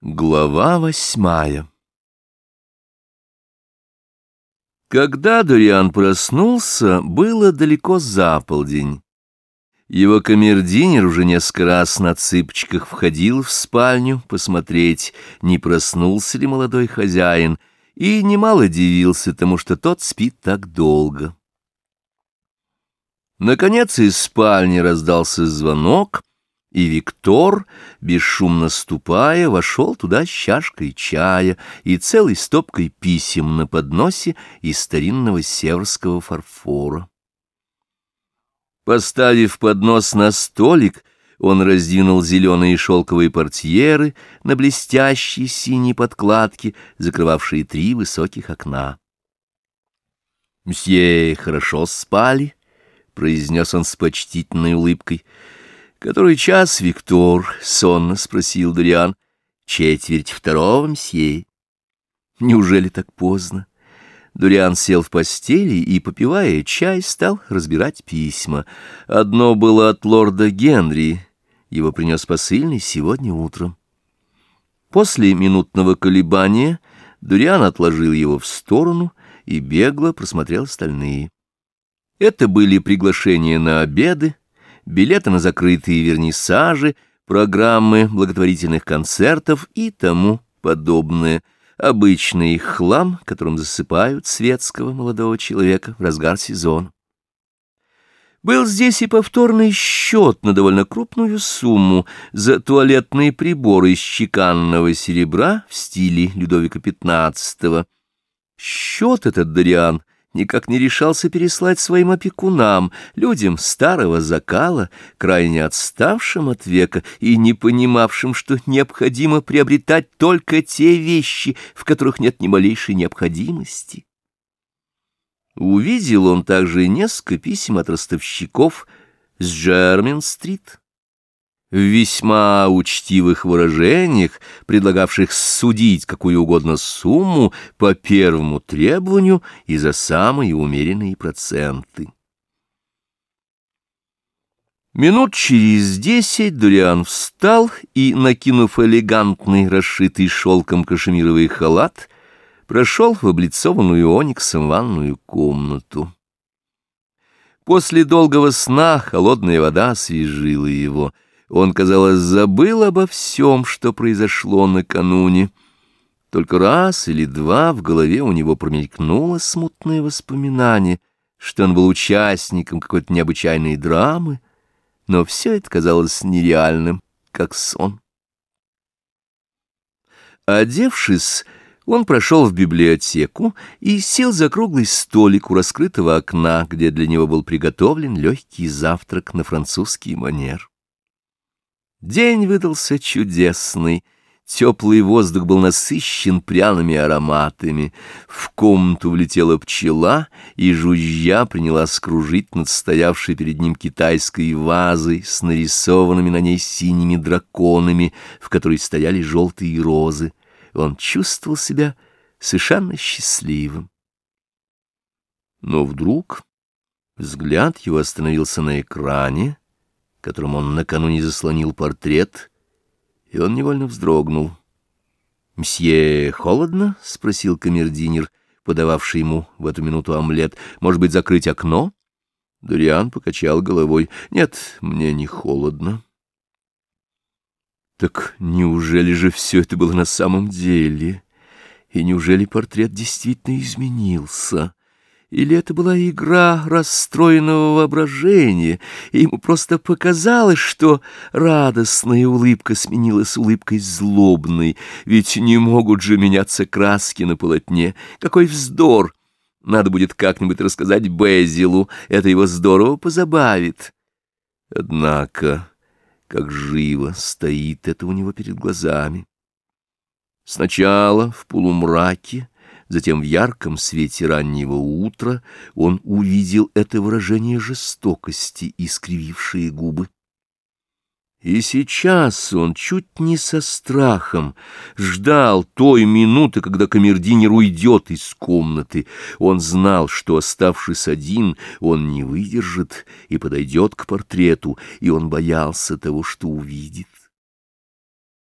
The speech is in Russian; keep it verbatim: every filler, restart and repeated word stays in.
Глава восьмая. Когда Дориан проснулся, было далеко за полдень. Его камердинер уже несколько раз на цыпочках входил в спальню посмотреть, не проснулся ли молодой хозяин, и немало дивился тому, что тот спит так долго. Наконец из спальни раздался звонок, и Виктор, бесшумно ступая, вошел туда с чашкой чая и целой стопкой писем на подносе из старинного северского фарфора. Поставив поднос на столик, он раздвинул зеленые шелковые портьеры на блестящей синей подкладке, закрывавшие три высоких окна. «Мсье хорошо спали?» — произнес он с почтительной улыбкой. «Который час, Виктор?» — сонно спросил Дориан. «Четверть второго, мсье». «Неужели так поздно?» Дориан сел в постели и, попивая чай, стал разбирать письма. Одно было от лорда Генри. Его принес посыльный сегодня утром. После минутного колебания Дориан отложил его в сторону и бегло просмотрел остальные. Это были приглашения на обеды, билеты на закрытые вернисажи, программы благотворительных концертов и тому подобное. Обычный хлам, которым засыпают светского молодого человека в разгар сезона. Был здесь и повторный счет на довольно крупную сумму за туалетные приборы из чеканного серебра в стиле Людовика пятнадцатого. Счет этот Дориан никак не решался переслать своим опекунам, людям старого закала, крайне отставшим от века и не понимавшим, что необходимо приобретать только те вещи, в которых нет ни малейшей необходимости. Увидел он также несколько писем от ростовщиков с Джермин-стрит, в весьма учтивых выражениях, предлагавших судить какую угодно сумму по первому требованию и за самые умеренные проценты. Минут через десять Дориан встал и, накинув элегантный, расшитый шелком кашемировый халат, прошел в облицованную ониксом ванную комнату. После долгого сна холодная вода освежила его. Он, казалось, забыл обо всем, что произошло накануне. Только раз или два в голове у него промелькнуло смутное воспоминание, что он был участником какой-то необычайной драмы, но все это казалось нереальным, как сон. Одевшись, он прошел в библиотеку и сел за круглый столик у раскрытого окна, где для него был приготовлен легкий завтрак на французский манер. День выдался чудесный, теплый воздух был насыщен пряными ароматами. В комнату влетела пчела и, жужжа, принялась кружить над стоявшей перед ним китайской вазой с нарисованными на ней синими драконами, в которой стояли желтые розы. Он чувствовал себя совершенно счастливым. Но вдруг взгляд его остановился на экране, которым он накануне заслонил портрет, и он невольно вздрогнул. «Мсье, холодно?» — спросил камердинер, подававший ему в эту минуту омлет. «Может быть, закрыть окно?» Дориан покачал головой. «Нет, мне не холодно». Так неужели же все это было на самом деле? И неужели портрет действительно изменился? Или это была игра расстроенного воображения, и ему просто показалось, что радостная улыбка сменилась улыбкой злобной, ведь не могут же меняться краски на полотне. Какой вздор! Надо будет как-нибудь рассказать Безилу, это его здорово позабавит. Однако, как живо стоит это у него перед глазами. Сначала в полумраке, затем в ярком свете раннего утра он увидел это выражение жестокости, искривившие губы. И сейчас он чуть не со страхом ждал той минуты, когда камердинер уйдет из комнаты. Он знал, что, оставшись один, он не выдержит и подойдет к портрету, и он боялся того, что увидит.